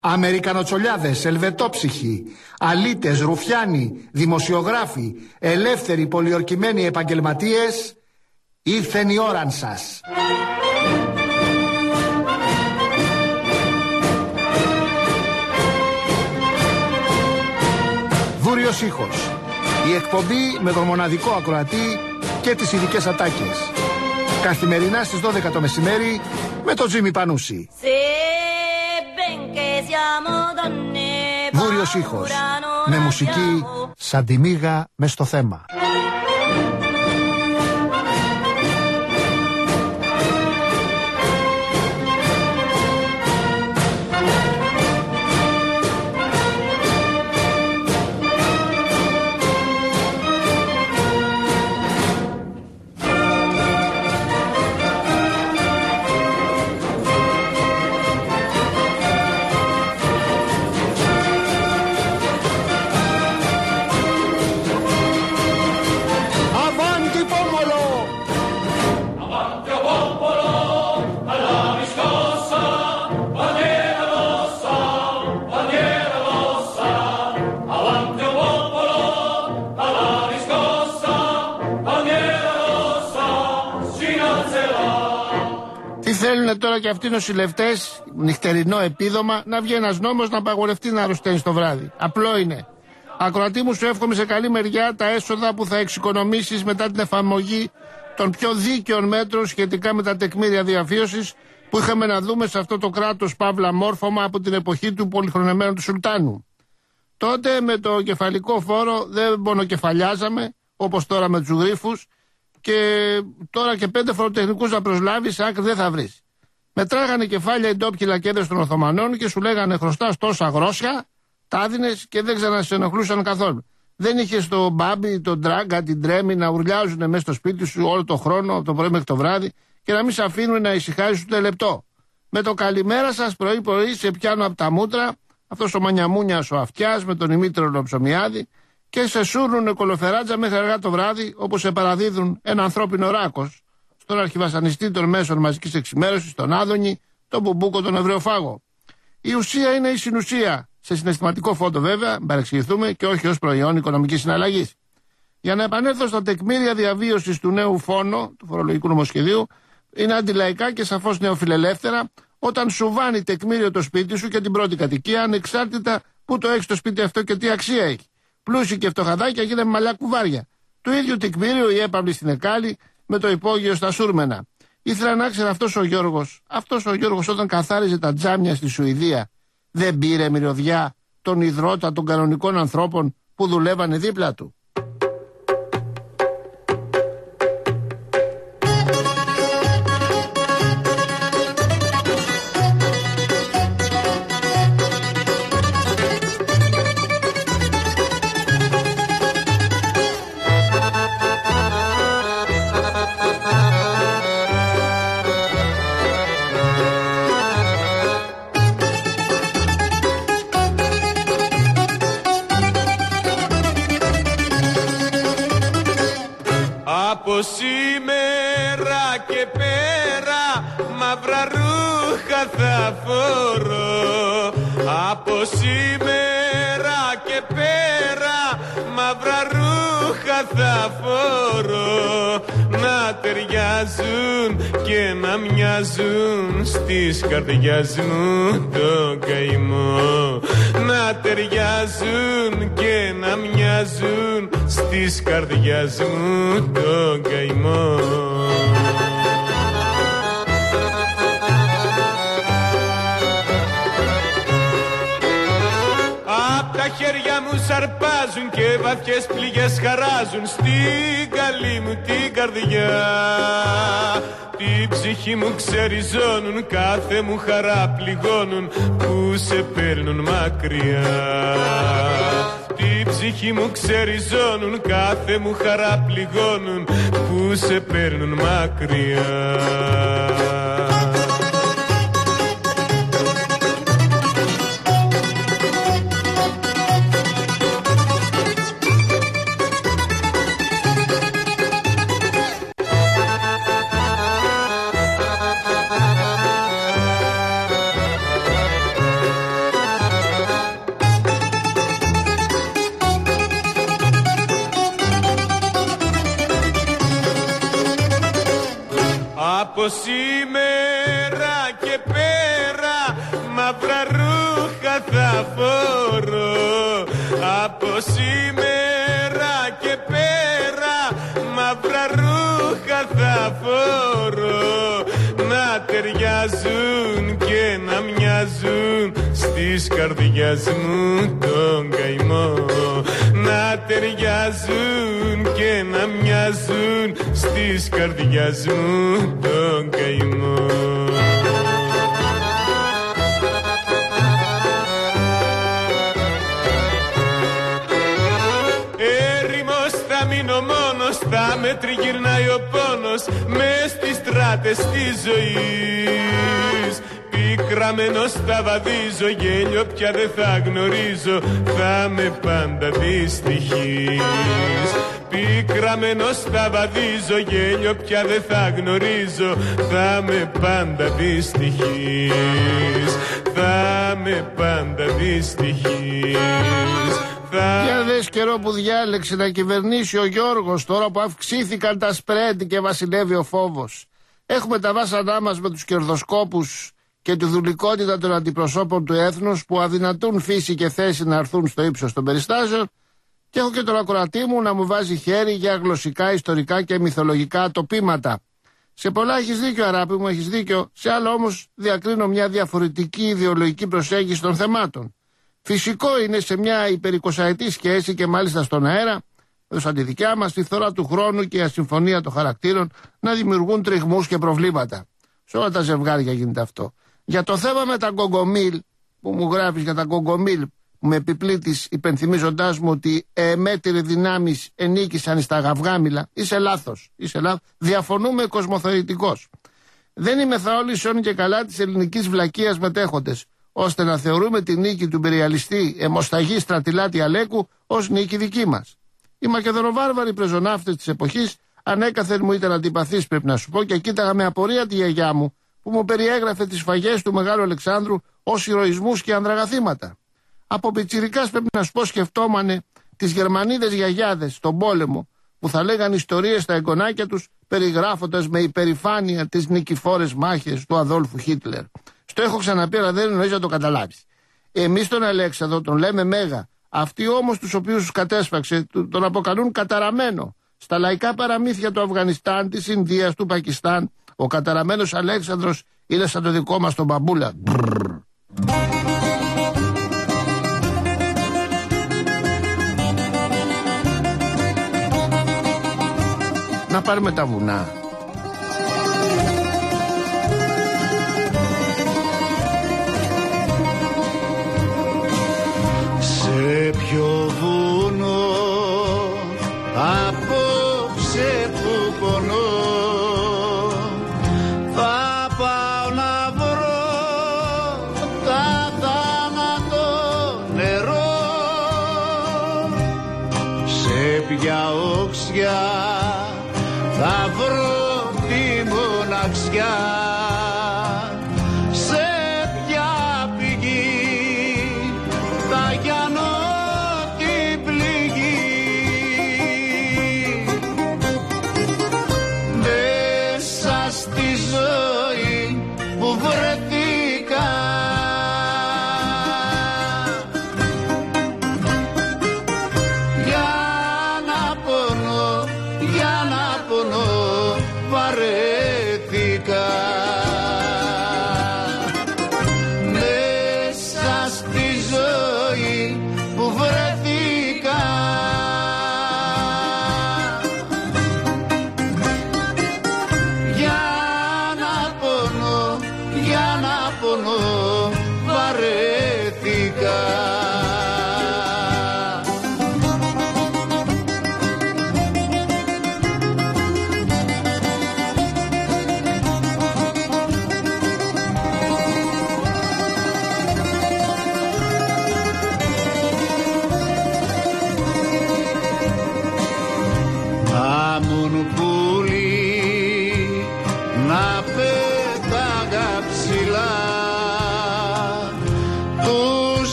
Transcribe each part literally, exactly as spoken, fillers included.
Αμερικανοτσολιάδες, ελβετόψυχοι, αλήτες, ρουφιάνοι, δημοσιογράφοι, ελεύθεροι πολιορκημένοι επαγγελματίες, ήρθεν η ώραν σας. Βούριος ήχος. Η εκπομπή με τον μοναδικό ακροατή και τις ειδικές ατάκες. Καθημερινά στις δώδεκα το μεσημέρι με τον Τζίμι Πανούση. Βούριος ήχος. Με μουσική σαν τη μύγα μες στο θέμα. Θέλουν τώρα και αυτοί οι νοσηλευτές, νυχτερινό επίδομα, να βγει ένας νόμος να απαγορευτεί να αρρωσταίνεις το βράδυ. Απλό είναι. Ακροατή μου, σου εύχομαι σε καλή μεριά τα έσοδα που θα εξοικονομήσεις μετά την εφαρμογή των πιο δίκαιων μέτρων σχετικά με τα τεκμήρια διαβίωσης που είχαμε να δούμε σε αυτό το κράτος παύλα μόρφωμα από την εποχή του πολυχρονεμένου του Σουλτάνου. Τότε με το κεφαλικό φόρο δεν μονοκεφαλιάζαμε, όπως τώρα με τους γρίφους. Και τώρα και πέντε φοροτεχνικούς να προσλάβεις, άκρη δεν θα βρεις. Μετράγανε κεφάλια οι ντόπιοι λακέδες των Οθωμανών και σου λέγανε χρωστάς τόσα γρόσια, τα δίνες και δεν ξανασενοχλούσαν καθόλου. Δεν είχες το μπάμπι, τον τράγκα, την τρέμη να ουρλιάζουν μέσα στο σπίτι σου όλο το χρόνο, από το πρωί μέχρι το βράδυ και να μην σε αφήνουν να ησυχάζεις ούτε λεπτό. Με το καλημέρα σας πρωί-πρωί σε πιάνω από τα μούτρα, αυτός ο Μανιαμούνιας ο Αυτιάς με τον Ημίτρο Ψωμιάδη. Και σε σούρνουνε κολοφεράτζα μέχρι αργά το βράδυ, όπως σε παραδίδουν ένα ανθρώπινο ράκος στον αρχιβασανιστή των μέσων μαζικής εξημέρωσης, τον Άδωνη, τον Μπουμπούκο, τον Εβραιοφάγο. Η ουσία είναι η συνουσία, σε συναισθηματικό φόντο βέβαια, μην παρεξηγηθούμε, και όχι ως προϊόν οικονομικής συναλλαγής. Για να επανέλθω στα τεκμήρια διαβίωσης του νέου φόνο, του φορολογικού νομοσχεδίου, είναι αντιλαϊκά και σαφώς νεοφιλελεύθερα, όταν σου βάνει τεκμήριο το σπίτι σου και την πρώτη κατοικία, ανεξάρτητα που το έχει το σπίτι αυτό και τι αξία έχει. Πλούσιοι και φτωχαδάκια γίνανε μαλλιά κουβάρια. Το ίδιο τεκμήριο η έπαυλη στην Εκάλη με το υπόγειο στα Σούρμενα. Ήθελα να ξέρω αυτός ο Γιώργος, αυτός ο Γιώργος όταν καθάριζε τα τζάμια στη Σουηδία, δεν πήρε μυρωδιά τον ιδρώτα των κανονικών ανθρώπων που δουλεύανε δίπλα του. Από σήμερα και πέρα μαύρα ρούχα θα φορώ. Από σήμερα και πέρα μαύρα ρούχα θα φορώ. Να ταιριάζουν και να μοιάζουν στις καρδιάς μου το καημό. Να ταιριάζουν και να μοιάζουν στις καρδιάς μου το καημό. Απ' τα χέρια μου σαρπάζουν και βαθιές πληγές χαράζουν στην καλή μου την καρδιά. Την ψυχή μου ξεριζώνουν, κάθε μου χαρά πληγώνουν που σε παίρνουν μακριά. Την ψυχή μου ξεριζώνουν, κάθε μου χαρά πληγώνουν που σε παίρνουν μακριά. Από σήμερα και πέρα μαύρα ρούχα θα φορώ. Από σήμερα και πέρα μαύρα ρούχα θα φορώ. Να ταιριάζουν και να μοιάζουν στις καρδιάς μου τον καημό. Να ταιριάζουν και να μοιάζουν στις καρδιάς μου τον καημό. Έρημος θα μείνω μόνος, θα με τριγυρνάει ο πόνος μες στις στράτες της ζωής. Πικραμένος θα βαδίζω, γέλιο πια δεν θα γνωρίζω, θα με πάντα δυστυχής. Πικραμένος θα βαδίζω, γέλιο πια δεν θα γνωρίζω, θα με πάντα δυστυχής. Θα με πάντα δυστυχής. Θα... Για δες καιρό που διάλεξε να κυβερνήσει ο Γιώργος, τώρα που αυξήθηκαν τα σπρέντ και βασιλεύει ο φόβος. Έχουμε τα βάσανά μας με τους κερδοσκόπους και τη δουλικότητα των αντιπροσώπων του έθνους που αδυνατούν φύση και θέση να έρθουν στο ύψος των περιστάσεων, και έχω και τον ακροατή μου να μου βάζει χέρι για γλωσσικά, ιστορικά και μυθολογικά τοπήματα. Σε πολλά έχεις δίκιο, Αράπη μου, έχεις δίκιο, σε άλλα όμως διακρίνω μια διαφορετική ιδεολογική προσέγγιση των θεμάτων. Φυσικό είναι σε μια υπερικοσαετή σχέση και μάλιστα στον αέρα, σαν τη δικιά μας, τη φθορά του χρόνου και η ασυμφωνία των χαρακτήρων να δημιουργούν τριγμούς και προβλήματα. Σε όλα τα ζευγάρια γίνεται αυτό. Για το θέμα με τα γκογκομίλ, που μου γράφεις για τα γκογκομίλ, που με επιπλήττεις υπενθυμίζοντάς μου ότι εμέτειροι δυνάμεις ενίκησαν στα γαυγάμιλα, είσαι λάθος. Είσαι λάθος. Διαφωνούμε κοσμοθεωρητικώς. Δεν είμαι θα όλοι σιών και καλά της ελληνικής βλακείας μετέχοντες, ώστε να θεωρούμε τη νίκη του υπεριαλιστή αιμοσταγή Στρατιλάτη Αλέκου ως νίκη δική μας. Οι μακεδονοβάρβαροι πρεζοναύτες της εποχής ανέκαθεν μου ήταν αντιπαθείς, πρέπει να σου πω, και κοίταγα με απορία τη γιαγιά μου που μου περιέγραφε τις σφαγές του Μεγάλου Αλεξάνδρου ως ηρωισμούς και ανδραγαθήματα. Από πιτσιρικάς, πρέπει να σου πω, σκεφτόμανε τις Γερμανίδες γιαγιάδες στον πόλεμο που θα λέγαν ιστορίες στα εγγονάκια τους περιγράφοντας με υπερηφάνεια τις νικηφόρες μάχες του Αδόλφου Χίτλερ. Στο έχω ξαναπεί, αλλά δεν εννοείς να το καταλάβεις. Εμείς τον Αλέξανδρο τον λέμε Μέγα. Αυτοί όμως τους οποίους τους κατέσπαξε τον αποκαλούν καταραμένο. Στα λαϊκά παραμύθια του Αφγανιστάν, της Ινδίας, του Πακιστάν, ο καταραμένος Αλέξανδρος είναι σαν το δικό μας τον μπαμπούλα. Να πάρουμε τα βουνά. Σε ποιο βουνό απόψε που πονώ θα πάω να βρω τα θάνατο νερό. Σε ποια οξιά θα βρω τη μοναξιά, σε ποια πηγή θα γιανώ την πληγή. Μέσα στη ζωή που βρεθήκα για να πονώ, για να πονώ βαρέθηκα. Μέσα στη ζωή που βρεθήκα για να πονώ, για να πονώ βαρέθηκα.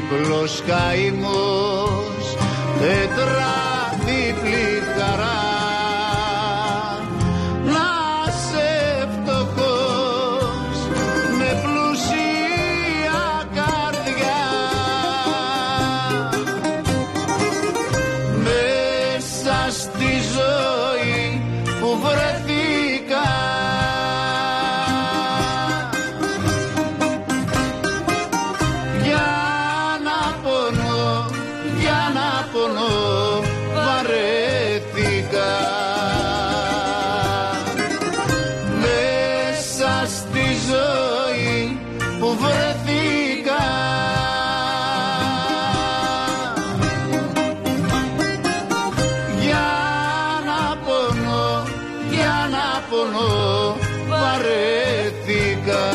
δίπλος καημός, τετράδιπλη χαρά. Να σε φτωχός με πλουσία καρδιά, μέσα στη ζωή που βρεθήκα. Για να πονώ, για να πονώ, βαρέθηκα. Μέσα στη ζωή που βρεθήκα. Για να πονώ, για να πονώ, βαρέθηκα.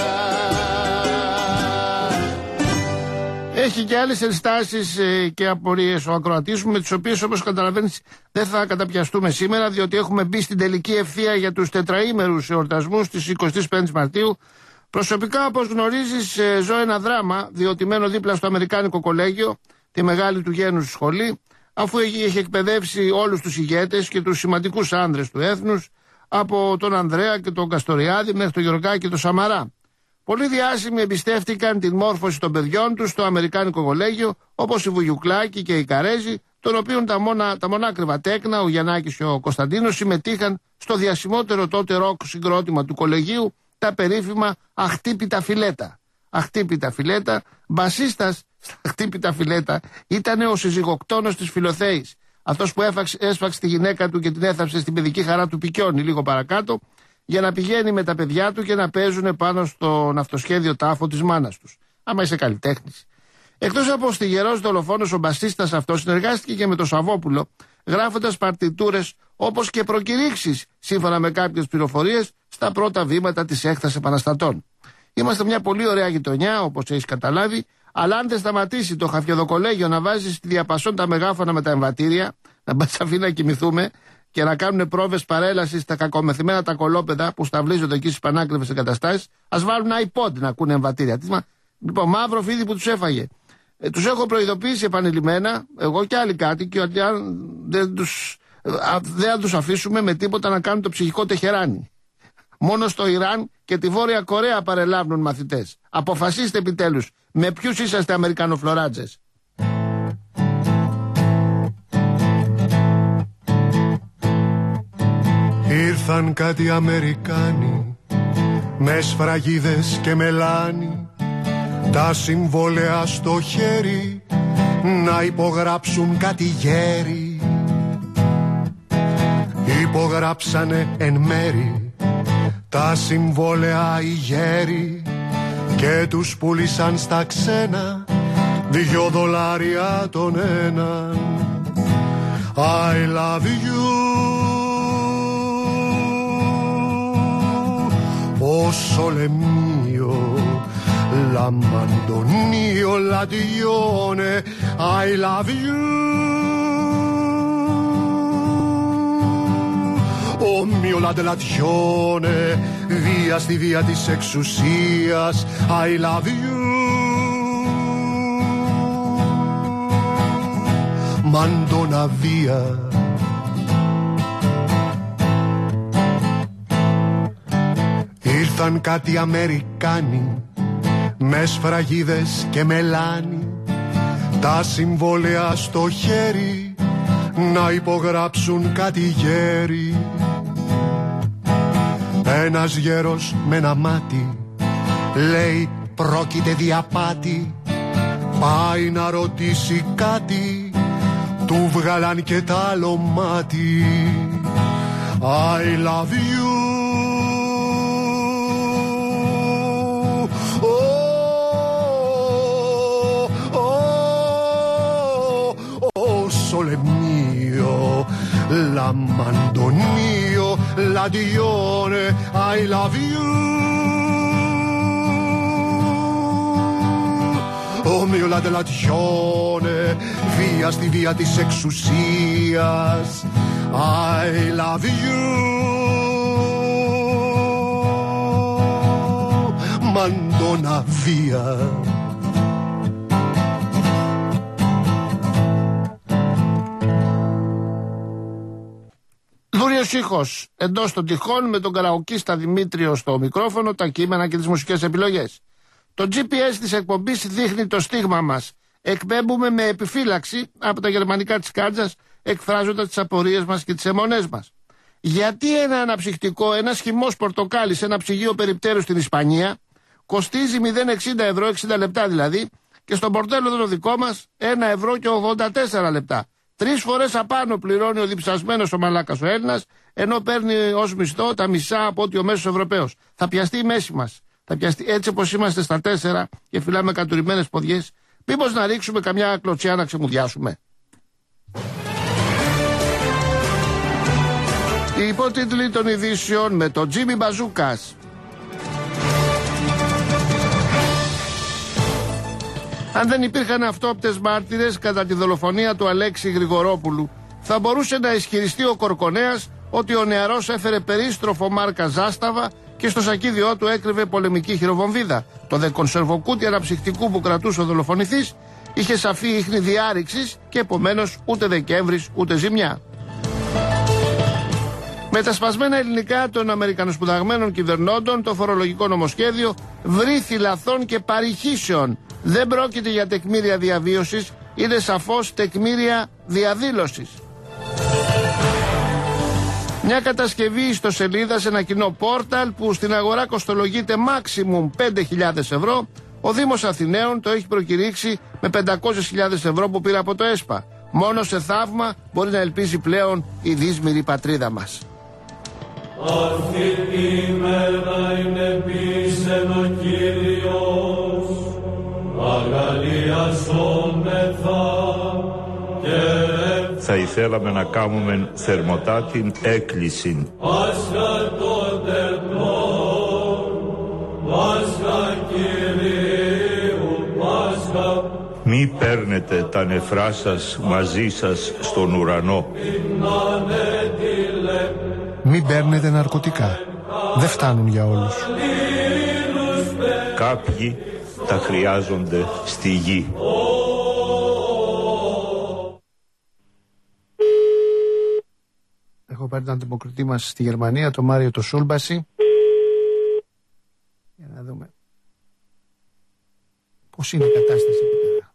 Έχει και άλλες ενστάσεις ε, και απορίες ο ακροατής μου, με τις οποίες, όπως καταλαβαίνεις, δεν θα καταπιαστούμε σήμερα, διότι έχουμε μπει στην τελική ευθεία για τους τετραήμερους εορτασμούς της εικοστής πέμπτης Μαρτίου. Προσωπικά, όπως γνωρίζεις, ε, ζω ένα δράμα, διότι μένω δίπλα στο Αμερικάνικο Κολέγιο, τη μεγάλη του γένους σχολή, αφού έχει εκπαιδεύσει όλους τους ηγέτες και τους σημαντικούς άνδρες του έθνους, από τον Ανδρέα και τον Καστοριάδη μέχρι τον Γεωργάκη και τον Σαμαρά. Πολλοί διάσημοι εμπιστεύτηκαν την μόρφωση των παιδιών τους στο Αμερικάνικο Κολέγιο, όπως η Βουγιουκλάκη και η Καρέζη, των οποίων τα, μόνα, τα μονάκριβα τέκνα, ο Γιαννάκης και ο Κωνσταντίνος, συμμετείχαν στο διασημότερο τότε ροκ συγκρότημα του κολεγίου, τα περίφημα Αχτύπητα Φιλέτα. Αχτύπητα Φιλέτα, μπασίστας στα Αχτύπητα Φιλέτα, ήταν ο συζυγοκτόνος της Φιλοθέης. Αυτός που έφαξε, έσφαξε τη γυναίκα του και την έθαψε στην παιδική χαρά του Πικιόνι λίγο παρακάτω, για να πηγαίνει με τα παιδιά του και να παίζουν πάνω στο ναυτοσχέδιο τάφο της μάνας τους. Άμα είσαι καλλιτέχνης. Εκτός από στιγερός δολοφόνος, ο μπασίστας αυτός συνεργάστηκε και με τον Σαββόπουλο, γράφοντας παρτιτούρες όπως και προκηρύξεις, σύμφωνα με κάποιες πληροφορίες, στα πρώτα βήματα της έκτασης επαναστατών. Είμαστε μια πολύ ωραία γειτονιά, όπως έχεις καταλάβει, αλλά αν δεν σταματήσει το Χαφιεδοκολέγιο να βάζει στη διαπασόν τα μεγάφωνα με τα εμβατήρια, να μας αφήνει να κοιμηθούμε και να κάνουν πρόβες παρέλασης στα κακομεθυμένα τα κολόπεδα που σταυλίζονται εκεί στις πανάκριβες εγκαταστάσεις, ας βάλουν iPod να ακούνε εμβατήρια. Λοιπόν, μαύρο φίδι που τους έφαγε. Ε, τους έχω προειδοποιήσει επανειλημμένα, εγώ και άλλοι κάτοικοι, ότι αν δεν τους, δεν τους αφήσουμε με τίποτα να κάνουν το ψυχικό τεχεράνι. Μόνο στο Ιράν και τη Βόρεια Κορέα παρελάβουν μαθητές. Αποφασίστε επιτέλους με ποιους είσαστε Αμερικανοφλωράτζες. Ήρθαν κάτι Αμερικάνοι με σφραγίδες και μελάνι, τα συμβόλαια στο χέρι να υπογράψουν κάτι γέρι. Υπογράψανε εν μέρη τα συμβόλαια οι γέροι και τους πούλησαν στα ξένα δυο δολάρια τον έναν. I love you. Oh sole mio, la mandonio, la dione, I love you. Oh mio la delazione, via στη βία της εξουσίας, I love you. Mandona via. Ήρθαν κάτι Αμερικάνοι με σφραγίδες και μελάνι, τα συμβόλαια στο χέρι να υπογράψουν κάτι γέρι. Ένας γέρος με ένα μάτι λέει πρόκειται διαπάτη, πάει να ρωτήσει κάτι, του βγάλαν και τ' άλλο μάτι. I love you. Sole mio, la mandonio, la dione, I love you. Oh mio la delazione, via στη βία της εξουσίας, I love you. Mandona via. Δούριος ήχος εντός των τυχών με τον Καραοκίστα Δημήτριο στο μικρόφωνο, τα κείμενα και τις μουσικές επιλογές. Το τζι πι ες της εκπομπής δείχνει το στίγμα μας. Εκπέμπουμε με επιφύλαξη από τα γερμανικά της κάντζας, εκφράζοντας τις απορίες μας και τις αιμονές μας. Γιατί ένα αναψυκτικό, ένα χυμός πορτοκάλι σε ένα ψυγείο περιπτέρου στην Ισπανία κοστίζει μηδέν κόμμα εξήντα ευρώ, εξήντα λεπτά δηλαδή, και στον πορτέλο εδώ το δικό μας ένα ευρώ και ογδόντα τέσσερα λεπτά. Τρεις φορές απάνω πληρώνει ο διψασμένος ο μαλάκας ο Έλληνας, ενώ παίρνει ως μισθό τα μισά από ό,τι ο μέσος Ευρωπαίος. Θα πιαστεί η μέση μας. Θα πιαστεί, έτσι όπως είμαστε στα τέσσερα και φυλάμε κατουρημένες ποδιές. Μήπως να ρίξουμε καμιά κλωτσιά να ξεμουδιάσουμε. Οι υπότιτλοι των ειδήσεων με τον Τζίμι Μπαζούκας. Αν δεν υπήρχαν αυτόπτες μάρτυρες κατά τη δολοφονία του Αλέξη Γρηγορόπουλου, θα μπορούσε να ισχυριστεί ο Κορκονέας ότι ο νεαρός έφερε περίστροφο μάρκα Ζάσταβα και στο σακίδιό του έκρυβε πολεμική χειροβομβίδα. Το δε κονσερβοκούτι αναψυκτικού που κρατούσε ο δολοφονηθής είχε σαφή ίχνη διάρρηξης και επομένως ούτε Δεκέμβρης ούτε ζημιά. Με τα σπασμένα ελληνικά των αμερικανοσπουδαγμένων κυβερνώντων, το φορολογικό νομοσχέδιο βρήθη λαθών και παρηχήσεων. Δεν πρόκειται για τεκμήρια διαβίωσης, είναι σαφώς τεκμήρια διαδήλωσης. Μια κατασκευή ιστοσελίδα σε ένα κοινό πόρταλ που στην αγορά κοστολογείται maximum πέντε χιλιάδες ευρώ, ο Δήμος Αθηναίων το έχει προκηρύξει με πεντακόσιες χιλιάδες ευρώ που πήρε από το ΕΣΠΑ. Μόνο σε θαύμα μπορεί να ελπίζει πλέον η δύσμηρη πατρίδα μας. Αυτή τη μέρα είναι πίσεν ο Κύριος, αγαλιασόμεθα και θα ήθελαμε να κάνουμε θερμοτά την έκκληση. Πάσχα των τερνών, Πάσχα Κυρίου, Πάσχα. Μη παίρνετε τα νεφρά σας μαζί σας στον ουρανό. Μην παίρνετε ναρκωτικά. Δεν φτάνουν για όλους. Κάποιοι τα χρειάζονται στη γη. Έχω πάρει τον αντιποκριτή μας στη Γερμανία, τον Μάριο το Σούλμπαση. Για να δούμε πώς είναι η κατάσταση εκεί πέρα.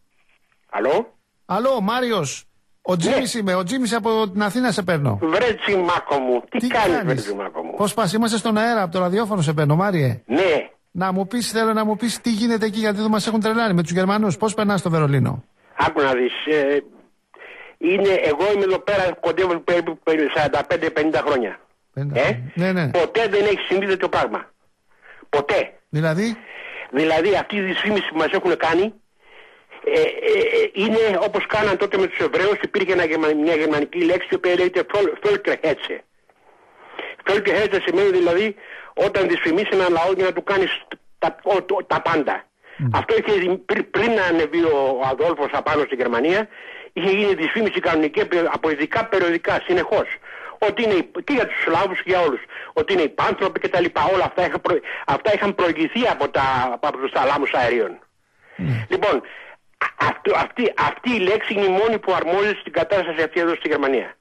Αλό. Αλό, Μάριος. Ο Τζίμις ναι. είμαι, ο Τζίμις από την Αθήνα σε παίρνω. Βρε Τζιμάκο μου, τι, τι κάνεις βρε Τζιμάκο μου. Πώς πας, είμαστε στον αέρα, από το ραδιόφωνο σε παίρνω, Μάριε. Ναι. Να μου πεις, θέλω να μου πεις τι γίνεται εκεί, γιατί εδώ μας έχουν τρελάνει με τους Γερμανούς. Πώς περνάς στο Βερολίνο? Άκου να δεις, ε, είναι, εγώ είμαι εδώ πέρα, κοντεύω περίπου σαράντα πέντε πενήντα χρόνια. πενήντα, ε? ναι, ναι. Ποτέ δεν έχει συμβεί τέτοιο πράγμα. Ποτέ. Δηλαδή? Δηλαδή αυτή η δυσφήμιση που μας έχουν κάνει, Ε, ε, είναι όπως κάναν τότε με τους Εβραίους. Υπήρχε ένα, μια γερμανική λέξη που λέγεται Völkerhetze. Völkerhetze σημαίνει δηλαδή όταν δυσφημίσει έναν λαό για να του κάνεις τα, ο, τα πάντα. Mm. Αυτό είχε πριν, πριν να ανεβεί ο Αδόλφος απάνω στη Γερμανία, είχε γίνει δυσφήμιση κανονική από ειδικά περιοδικά συνεχώς. Ότι είναι και για τους Σλάβους και για όλους. Ότι είναι υπάνθρωποι κτλ. Όλα αυτά, είχα προ, αυτά είχαν προηγηθεί από, τα, από τους θαλάμους αερίων. Mm. Λοιπόν, αυτή, αυτή, αυτή η λέξη είναι η μόνη που αρμόζεται στην κατάσταση αυτή εδώ στη Γερμανία.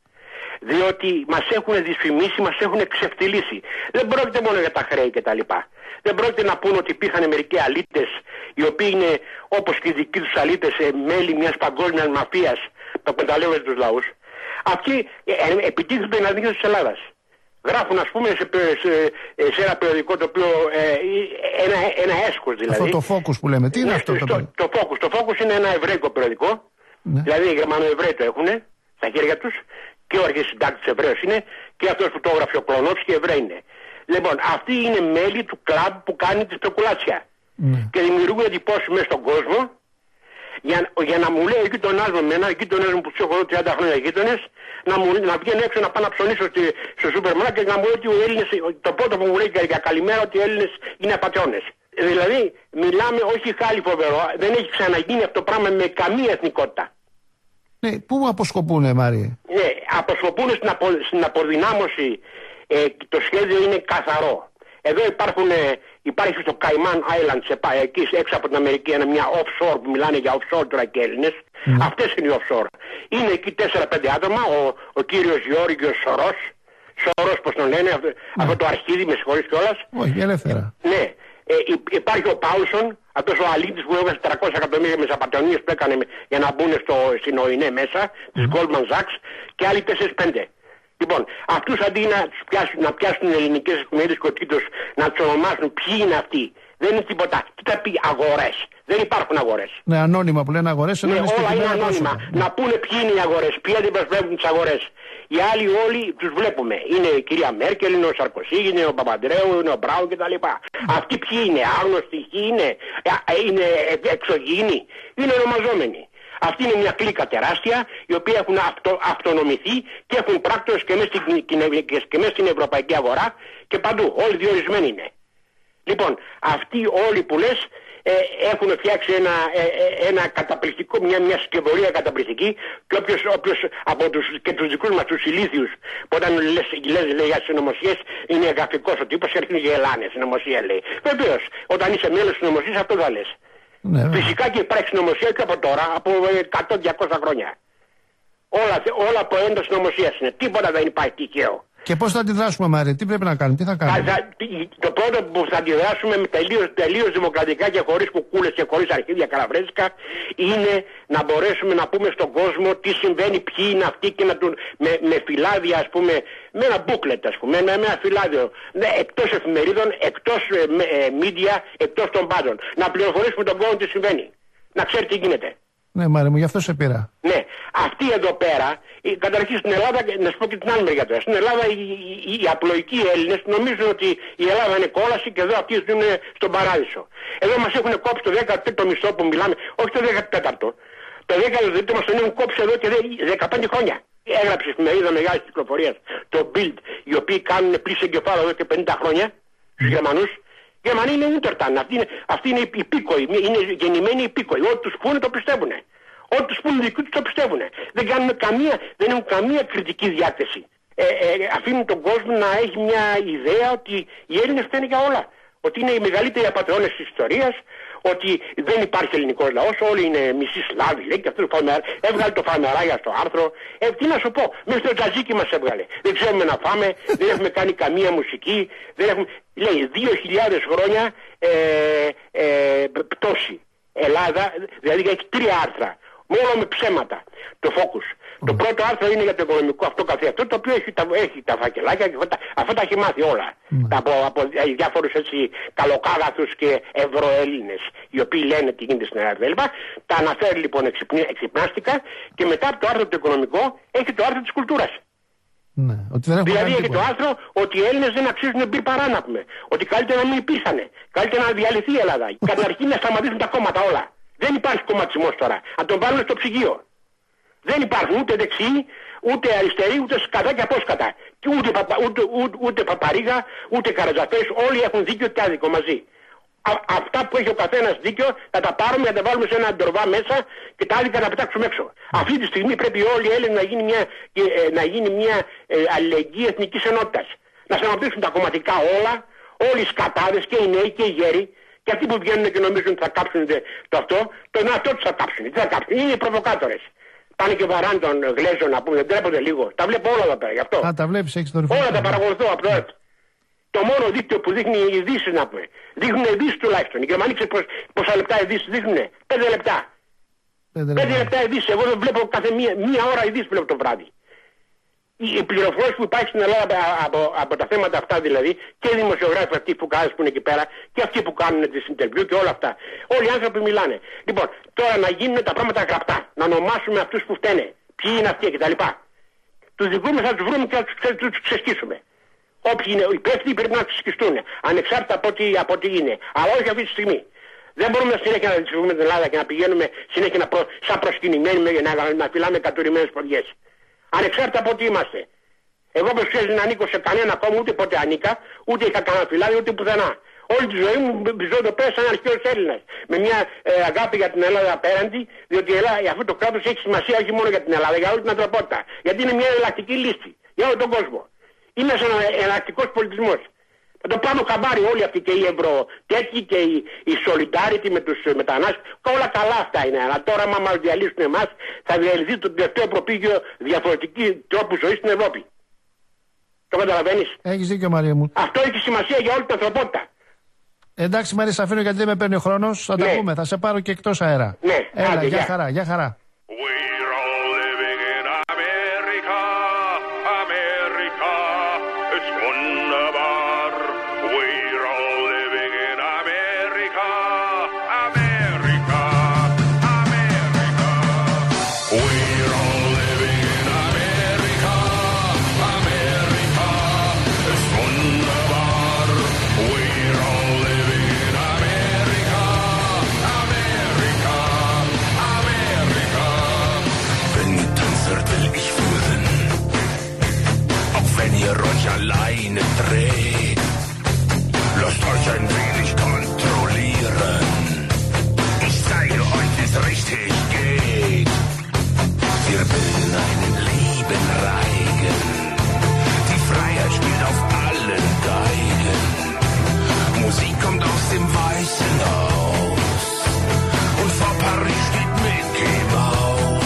Διότι μας έχουν δυσφημίσει, μας έχουν ξεφτυλίσει. Δεν πρόκειται μόνο για τα χρέη κτλ. Δεν πρόκειται να πούνε ότι υπήρχαν μερικοί αλήτες, οι οποίοι είναι όπως και οι δικοί τους αλήτες μέλη μιας παγκόσμιας μαφίας που εκμεταλλεύονται τους λαούς. Αυτοί ε, ε, επιτίθενται την αδικία της Ελλάδας. Γράφουν ας πούμε σε, σε, σε ένα περιοδικό το οποίο ε, ένα, ένα έσχος δηλαδή. Αυτό το Focus που λέμε, τι είναι ναι, αυτό το, το, το, το Focus. Το Focus είναι ένα εβραϊκό περιοδικό, ναι. Δηλαδή οι Γερμανοεβραίοι το έχουν στα χέρια τους και ο αρχισυντάκτης Εβραίος είναι και αυτός που το έγραψε ο Κλωνόφσκι και Εβραίοι είναι. Λοιπόν, αυτοί είναι μέλη του κλαμπ που κάνει τη σπεκουλάτσια ναι. Και δημιουργούν εντυπώσεις μέσα στον κόσμο για, για να μου λέει ο γείτονάς μου, εμένα, γείτονές μου που τους έχω εδώ τριάντα χρόνια γείτονες, να, μου, να βγαίνει έξω να πάω να ψωνίσω στη, στο σούπερ μάρκετ και να μου λέει ότι οι Έλληνες, το πρώτο που μου λέει για καλημέρα ότι οι Έλληνες είναι απατεώνες. Δηλαδή, μιλάμε όχι χάλι φοβερό, δεν έχει ξαναγίνει αυτό το πράγμα με καμία εθνικότητα. Ναι, πού αποσκοπούνε, Μάριε? Ναι, αποσκοπούνε στην, απο, στην αποδυνάμωση. Ε, το σχέδιο είναι καθαρό. Εδώ υπάρχουν, ε, υπάρχει στο Cayman Islands, εκεί έξω από την Αμερική, ένα, μια offshore που μιλάνε για offshore τώρα και Έλληνες. Mm. Αυτές είναι οι offshore. Είναι εκεί τέσσερα πέντε άτομα, ο, ο κύριος Γεώργιος Σορός, Σόρος, πώς τον λένε, αυτό, ναι. αυτό το αρχίδι, με συγχωρείς κιόλας. Όχι, ελεύθερα. Ναι. Ε, υπάρχει ο Πάουλσον, αυτός ο αλήτης που έβγαζε τριακόσια εκατομμύρια με σαπατονίες που έκανε για να μπουν στο, στην ΟΗΝΕ μέσα, mm. της Goldman Sachs και άλλοι τέσσερα πέντε. Λοιπόν, αυτούς αντί να, τους πιάσουν, να πιάσουν ελληνικές εφημερίδες κοτήτως, να τους ονομάσουν ποιοι είναι αυτοί. Δεν είναι τίποτα. Τι θα πει αγορές. Δεν υπάρχουν αγορές. Ναι, ανώνυμα που λένε αγορές. Ναι, όλα είναι ανώνυμα. Ναι. Να πούνε ποιοι είναι οι αγορές, ποιοι αντιπροσωπεύουν τις αγορές. Οι άλλοι όλοι τους βλέπουμε. Είναι η κυρία Μέρκελ, είναι ο Σαρκοσί, είναι ο Παπαντρέου, είναι ο Μπράου κτλ. Αυτοί ποιοι είναι, άγνωστοι, ποιοι είναι, είναι εξωγήινοι, είναι ονομαζόμενοι. Αυτή είναι μια κλίκα τεράστια, οι οποίοι έχουν αυτο, αυτονομηθεί και έχουν πράκτορες και μέσα στην, και μέσα στην ευρωπαϊκή αγορά και παντού. Όλοι διορισμένοι είναι. Λοιπόν, αυτοί όλοι που λες ε, έχουν φτιάξει ένα, ε, ένα καταπληκτικό, μια, μια σκευωρία καταπληκτική και όποιος, όποιος από τους, και τους δικούς μας τους ηλίθιους που όταν λες, λες λέει, για συνωμοσίες είναι γραφικός ο τύπος και αρχίζουν και γελάνε, συνωμοσία λέει. Βεβαίως, όταν είσαι μέλος συνωμοσίας αυτό θα λες. Ναι, φυσικά και υπάρχει συνωμοσία και από τώρα, από εκατό με διακόσια χρόνια. Όλα, όλα από έντος συνωμοσίας είναι, τίποτα δεν υπάρχει τυχαίο. Και πώς θα αντιδράσουμε, Μάρια, τι πρέπει να κάνουμε, τι θα κάνουμε. Θα, το πρώτο που θα αντιδράσουμε με τελείως, τελείως δημοκρατικά και χωρίς κουκούλες και χωρίς αρχίδια καραβρέζικα είναι να μπορέσουμε να πούμε στον κόσμο τι συμβαίνει, ποιοι είναι αυτοί και να του, με, με φυλάδια, ας πούμε, με ένα booklet, ας πούμε, με ένα φυλάδιο, ναι, εκτός εφημερίδων, εκτός ε, ε, media, εκτός των πάντων. Να πληροφορήσουμε τον κόσμο τι συμβαίνει. Να ξέρει τι γίνεται. Ναι, Μάρια μου, γι' αυτό σε πήρα. Ναι, αυτοί εδώ πέρα, καταρχήν στην Ελλάδα, να σου πω και την άλλη μεριά τώρα. Στην Ελλάδα οι, οι, οι απλοϊκοί Έλληνες νομίζουν ότι η Ελλάδα είναι κόλαση και εδώ αυτοί ζουν στον παράδεισο. Εδώ μας έχουν κόψει το δέκατο μισθό που μιλάμε, όχι το δέκατο. Το δέκατο μας τον έχουν κόψει εδώ και δεκαπέντε χρόνια. Έγραψε στην εφημερίδα μεγάλης κυκλοφορίας, το Bild, οι οποίοι κάνουν πλήση εγκεφάλου εδώ και πενήντα χρόνια στους Γερμανούς. Οι Γερμανοί είναι Ούντερταν, αυτοί είναι, αυτοί είναι υπήκοοι, είναι γεννημένοι υπήκοοι. Ό,τι τους πούνε το πιστεύουν. Ό,τι τους πούνε δικοί τους το πιστεύουν. Δεν, κάνουν καμία, δεν έχουν καμία κριτική διάθεση. Ε, ε, αφήνουν τον κόσμο να έχει μια ιδέα ότι οι Έλληνες φταίνε για όλα. Ότι είναι οι μεγαλύτεροι απατεώνες της ιστορίας, ότι δεν υπάρχει ελληνικός λαός, όλοι είναι μισοί Σλάβοι, λέει, και αυτό το φαμερα, έβγαλε το Φαμεράγια στο άρθρο. Ε, τι να σου πω, μέχρι το τζατζίκι μας έβγαλε. Δεν ξέρουμε να φάμε, δεν έχουμε κάνει καμία μουσική, δεν έχουμε... Λέει, δύο χιλιάδες χρόνια ε, ε, πτώση. Ελλάδα, δηλαδή έχει τρία άρθρα, μόνο με ψέματα. Το Focus. Mm. Το πρώτο άρθρο είναι για το οικονομικό αυτό καθεαυτό, το οποίο έχει τα, έχει τα φακελάκια και αυτά, αυτά τα έχει μάθει όλα. Mm. Από, από διάφορους έτσι καλοκάγαθους και ευρωέλληνες, οι οποίοι λένε τι γίνεται στην Ελλάδα. Τα αναφέρει λοιπόν εξυπνάστικα και μετά από το άρθρο το οικονομικό έχει το άρθρο της κουλτούρας. Ναι, ότι δεν δηλαδή έχει το άρθρο ότι οι Έλληνες δεν αξίζουν μπει παρά να πούμε. Ότι καλύτερα να μην υπήρχανε. Καλύτερα να διαλυθεί η Ελλάδα. Καταρχήν να σταματήσουν τα κόμματα όλα. Δεν υπάρχει κομματισμός τώρα. Να τον βάλουν στο ψυγείο. Δεν υπάρχουν ούτε δεξιοί, ούτε αριστεροί, ούτε σκατά και απόσκατα. Και ούτε, παπα, ούτε, ούτε, ούτε παπαρίγα, ούτε καρατζαφέρες. Όλοι έχουν δίκιο και άδικο μαζί. Α, αυτά που έχει ο καθένας δίκιο θα τα πάρουμε, θα τα βάλουμε σε ένα ντροβά μέσα και τα άδικα να πετάξουμε έξω. Αυτή τη στιγμή πρέπει όλοι οι Έλληνες να γίνει μια, ε, να γίνει μια ε, αλληλεγγύη εθνικής ενότητας. Να σταματήσουν τα κομματικά όλα, όλοι οι σκατάδες και οι νέοι και οι γέροι. Και αυτοί που βγαίνουν και νομίζουν ότι θα κάψουν το αυτό, τον εαυτό τους θα κάψουν. Τι θα κάψουν, είναι οι προβοκάτορες. Πάνε και βαράνε τον Γλέζο να πούμε, δεν τρέπονται λίγο. Τα βλέπω όλα εδώ πέρα γι' αυτό. Α, τα βλέπεις, έχεις το ρηφό. Όλα τα παρακολουθώ από το ΕΡΤ. Το μόνο δίκτυο που δείχνει ειδήσεις να πούμε. Δείχνουν ειδήσεις τουλάχιστον. Οι Γερμανοί ξέρουν πόσα λεπτά ειδήσεις δείχνουν. Πέντε λεπτά. Πέντε λεπτά, λεπτά ειδήσεις. Εγώ δεν βλέπω κάθε μία, μία ώρα ειδήσεις βλέπω το βράδυ. Οι πληροφορίες που υπάρχει στην Ελλάδα από, από τα θέματα αυτά δηλαδή και οι δημοσιογράφοι αυτοί που κάνουν που είναι εκεί πέρα και αυτοί που κάνουν τις interview και όλα αυτά. Όλοι οι άνθρωποι μιλάνε. Λοιπόν, τώρα να γίνουν τα πράγματα γραπτά. Να ονομάσουμε αυτούς που φταίνε. Ποιοι είναι αυτοί κτλ. Τους δικούς μας θα τους βρούμε και θα τους, ξε, τους ξεσκίσουμε. Όποιοι είναι υπεύθυνοι πρέπει να ξεσκιστούν. Ανεξάρτητα από τι, από τι είναι. Αλλά όχι αυτή τη στιγμή. Δεν μπορούμε να συνέχεια να δημιουργούμε την Ελλάδα και να πηγαίνουμε συνέχεια να προ, σαν προσκυνημένοι να, να, να φυλάμε κατουρημένες ποδιές. Ανεξάρτητα από τι είμαστε. Εγώ όπως ξέρεις δεν ανήκω σε κανένα κόμμα, ούτε ποτέ ανήκα, ούτε είχα κανένα φυλάδι, ούτε πουθενά. Όλη τη ζωή μου ζω εδώ πέρα σαν αρχαίος Έλληνας. Με μια ε, αγάπη για την Ελλάδα απέναντι, διότι η Ελλάδα, αυτό το κράτος έχει σημασία όχι μόνο για την Ελλάδα, για όλη την ανθρωπότητα. Γιατί είναι μια εναλλακτική λύση για όλο τον κόσμο. Είναι ένας εναλλακτικός πολιτισμός. Θα το πάνω καμπάρι όλοι αυτοί και οι ευρωτέτοιοι και οι, οι solidarity με τους μετανάστες. Όλα καλά αυτά είναι. Αλλά τώρα, άμα μας διαλύσουν εμάς, θα διαλυθεί το τελευταίο προπήγιο διαφορετική τρόπου ζωής στην Ευρώπη. Το καταλαβαίνεις? Έχεις δίκιο, Μαρία μου. Αυτό έχει σημασία για όλη την ανθρωπότητα. Εντάξει, Μαρία, σε αφήνω γιατί δεν με παίρνει ο χρόνος. Θα Ναι. τα πούμε, θα σε πάρω και εκτός αέρα. Ναι, Έλα, άντε, για γεια. χαρά, για χαρά. We're all living in America, America ist wunderbar. We're all living in America, America, America. We're all living in America, America ist wunderbar. We're all living in America, America, America. Wenn ihr tanzt, will ich führen, auch wenn ihr euch alleine dreht. Lasst euch ein wenig kontrollieren. Ich zeige euch, wie's richtig geht. Wir bilden einen lieben Reigen. Die Freiheit spielt auf allen Geigen. Musik kommt aus dem Weißen Haus. Und vor Paris steht Mickey Mouse.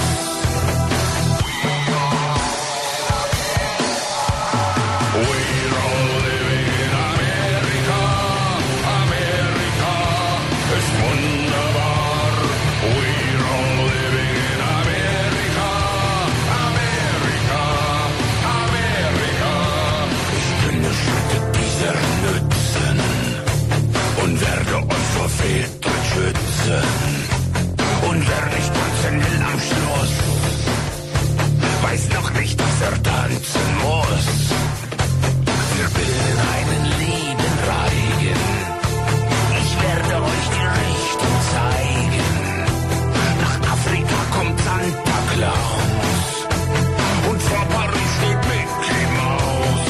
We're all living in America, America ist wunderbar. We're all living in America, America, America. Ich kenne Schritte dieser nützen und werde euch vor Fehltritt schützen. Und wer nicht tanzen will am Schluss, weiß noch nicht, dass er tanzen muss. Wir bilden einen lieben Reigen. Ich werde euch die Richtung zeigen. Nach Afrika kommt Santa Claus. Und vor Paris steht Mickey Mouse.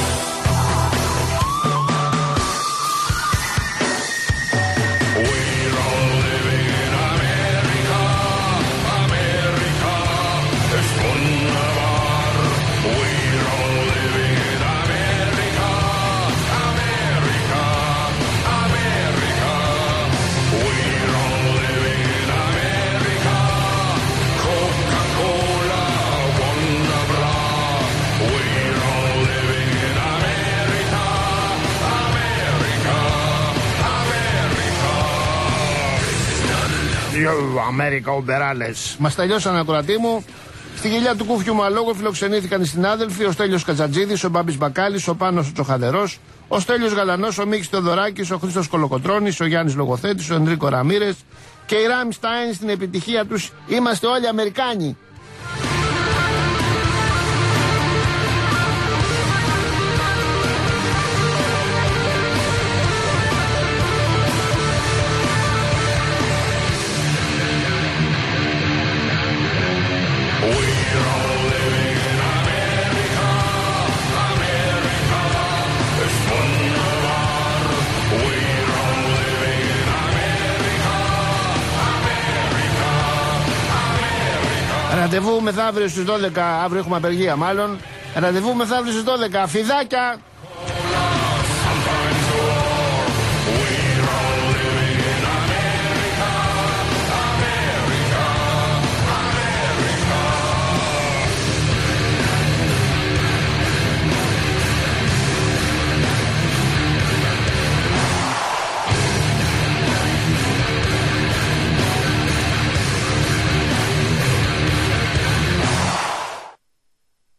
We're all living in America, America ist wunderbar. We're all living in America, America, America. We're all living in America. Coca-Cola, wunderbar. We're all living in America, America, America. Yo, Αμέρικα, ο Μπεράλες. Μας τελειώσαν, ακροατή μου. Στη γυλιά του Κούφιου Μαλόγου φιλοξενήθηκαν οι συνάδελφοι: ο Στέλιος Κατζατζίδης, ο Μπάμπης Μπακάλης, ο Πάνος ο Τσοχαδερός, ο Στέλιος Γαλανός, ο Μίκης Θεοδωράκης, ο Χρήστος Κολοκοτρώνης, ο Γιάννης Λογοθέτης, ο Ενρίκο Ραμίρες και η Ράμστάιν στην επιτυχία τους. Είμαστε όλοι Αμερικάνοι. We're all living in America, America ist wunderbar. We're all living in America, America, America. Ραντεβού μεθαύριο στις δώδεκα, αύριο έχουμε απεργία μάλλον. Ραντεβού μεθαύριο στις δώδεκα. Φιδάκια!